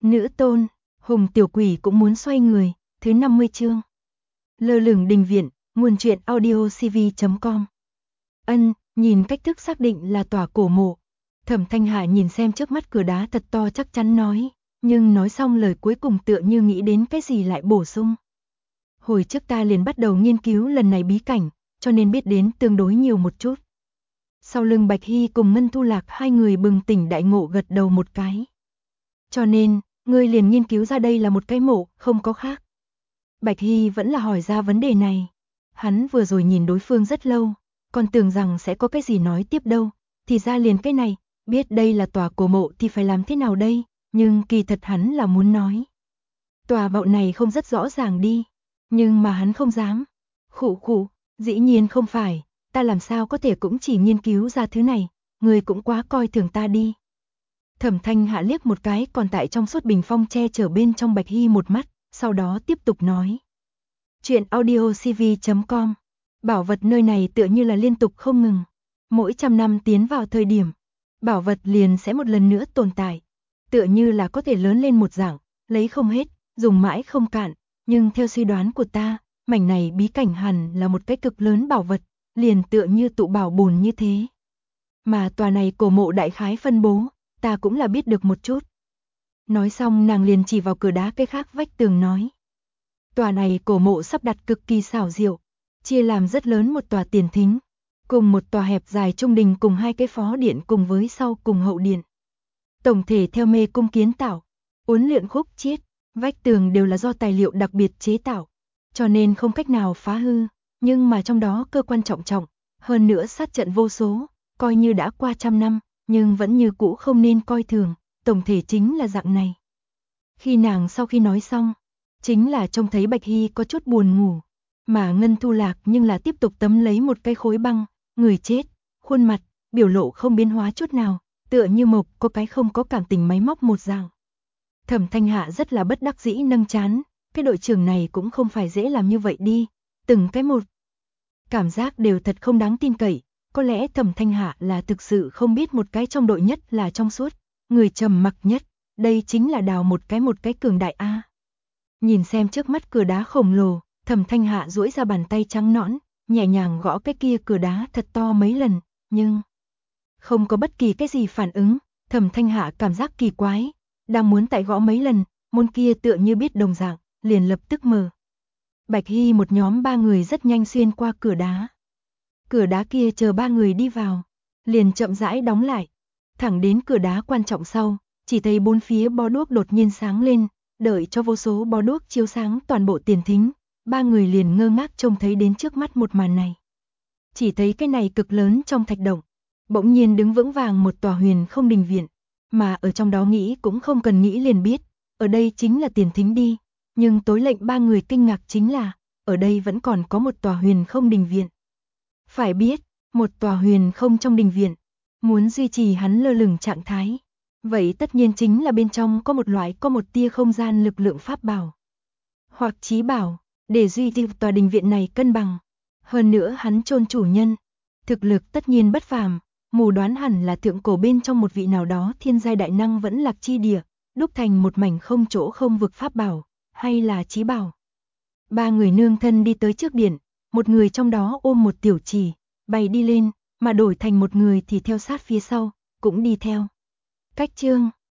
Nữ tôn, Hùng tiểu quỷ cũng muốn xoay người, thứ 50 chương. Lơ lửng đình viện, nguồn truyện audio cv.com. Nhìn cách thức xác định là tòa cổ mộ. Thẩm Thanh Hạ nhìn xem trước mắt cửa đá thật to chắc chắn nói, nhưng nói xong lời cuối cùng tựa như nghĩ đến cái gì lại bổ sung. Hồi trước ta liền bắt đầu nghiên cứu lần này bí cảnh, cho nên biết đến tương đối nhiều một chút. Sau lưng Bạch Hy cùng Ngân Thu Lạc hai người bừng tỉnh đại ngộ gật đầu một cái. Cho nên, ngươi liền nghiên cứu ra đây là một cái mộ, không có khác. Bạch Hy vẫn là hỏi ra vấn đề này. Hắn vừa rồi nhìn đối phương rất lâu, còn tưởng rằng sẽ có cái gì nói tiếp đâu, thì ra liền cái này, biết đây là tòa cổ mộ thì phải làm thế nào đây, nhưng kỳ thật hắn là muốn nói. Tòa mộ này không rất rõ ràng đi, nhưng mà hắn không dám. Khụ, dĩ nhiên không phải, ta làm sao có thể cũng chỉ nghiên cứu ra thứ này, người cũng quá coi thường ta đi. Thẩm Thanh Hạ liếc một cái còn tại trong suốt bình phong che chở bên trong Bạch Hy một mắt, sau đó tiếp tục nói. Chuyện audio cv.com. Bảo vật nơi này tựa như là liên tục không ngừng. Mỗi 100 năm tiến vào thời điểm, bảo vật liền sẽ một lần nữa tồn tại. Tựa như là có thể lớn lên một dạng, lấy không hết, dùng mãi không cạn. Nhưng theo suy đoán của ta, mảnh này bí cảnh hẳn là một cái cực lớn bảo vật, liền tựa như tụ bảo bồn như thế. Mà tòa này cổ mộ đại khái phân bố, ta cũng là biết được một chút. Nói xong nàng liền chỉ vào cửa đá cái khác vách tường nói. Tòa này cổ mộ sắp đặt cực kỳ xảo diệu, chia làm rất lớn một tòa tiền thính, cùng một tòa hẹp dài trung đình cùng hai cái phó điện cùng với sau cùng hậu điện. Tổng thể theo mê cung kiến tạo, uốn lượn khúc chiết, vách tường đều là do tài liệu đặc biệt chế tạo, cho nên không cách nào phá hư, nhưng mà trong đó cơ quan trọng trọng, hơn nữa sát trận vô số, coi như đã qua 100 năm, nhưng vẫn như cũ không nên coi thường, tổng thể chính là dạng này. Khi nàng sau khi nói xong, chính là trông thấy Bạch Hy có chút buồn ngủ, mà Ngân Thu Lạc nhưng là tiếp tục tấm lấy một cái khối băng, người chết, khuôn mặt, biểu lộ không biến hóa chút nào, tựa như mộc có cái không có cảm tình máy móc một dạng. Thẩm Thanh Hạ rất là bất đắc dĩ nâng trán, cái đội trưởng này cũng không phải dễ làm như vậy đi, từng cái một. Cảm giác đều thật không đáng tin cậy, có lẽ Thẩm Thanh Hạ là thực sự không biết một cái trong đội nhất là trong suốt, người trầm mặc nhất, đây chính là đào một cái cường đại a. Nhìn xem trước mắt cửa đá khổng lồ, Thẩm Thanh Hạ duỗi ra bàn tay trắng nõn, nhẹ nhàng gõ cái kia cửa đá thật to mấy lần, nhưng không có bất kỳ cái gì phản ứng. Thẩm Thanh Hạ cảm giác kỳ quái, đang muốn tại gõ mấy lần, môn kia tựa như biết đồng dạng, liền lập tức mở. Bạch Hy một nhóm 3 người rất nhanh xuyên qua cửa đá. Cửa đá kia chờ 3 người đi vào, liền chậm rãi đóng lại. Thẳng đến cửa đá quan trọng sau, chỉ thấy bốn phía bó đuốc đột nhiên sáng lên, đợi cho vô số bó đuốc chiếu sáng toàn bộ tiền thính, 3 người liền ngơ ngác trông thấy đến trước mắt một màn này. Chỉ thấy cái này cực lớn trong thạch động, bỗng nhiên đứng vững vàng một tòa huyền không đình viện, mà ở trong đó nghĩ cũng không cần nghĩ liền biết, ở đây chính là tiền thính đi, nhưng tối lệnh 3 người kinh ngạc chính là, ở đây vẫn còn có một tòa huyền không đình viện. Phải biết, một tòa huyền không trong đình viện, muốn duy trì hắn lơ lửng trạng thái, vậy tất nhiên chính là bên trong có một tia không gian lực lượng pháp bảo, hoặc chí bảo, để duy trì tòa đình viện này cân bằng. Hơn nữa hắn chôn chủ nhân, thực lực tất nhiên bất phàm, mù đoán hẳn là thượng cổ bên trong một vị nào đó thiên giai đại năng vẫn lạc chi địa, đúc thành một mảnh không chỗ không vực pháp bảo, hay là chí bảo. 3 người nương thân đi tới trước điện, một người trong đó ôm một tiểu chỉ, bay đi lên, mà đổi thành một người thì theo sát phía sau, cũng đi theo. Cách chương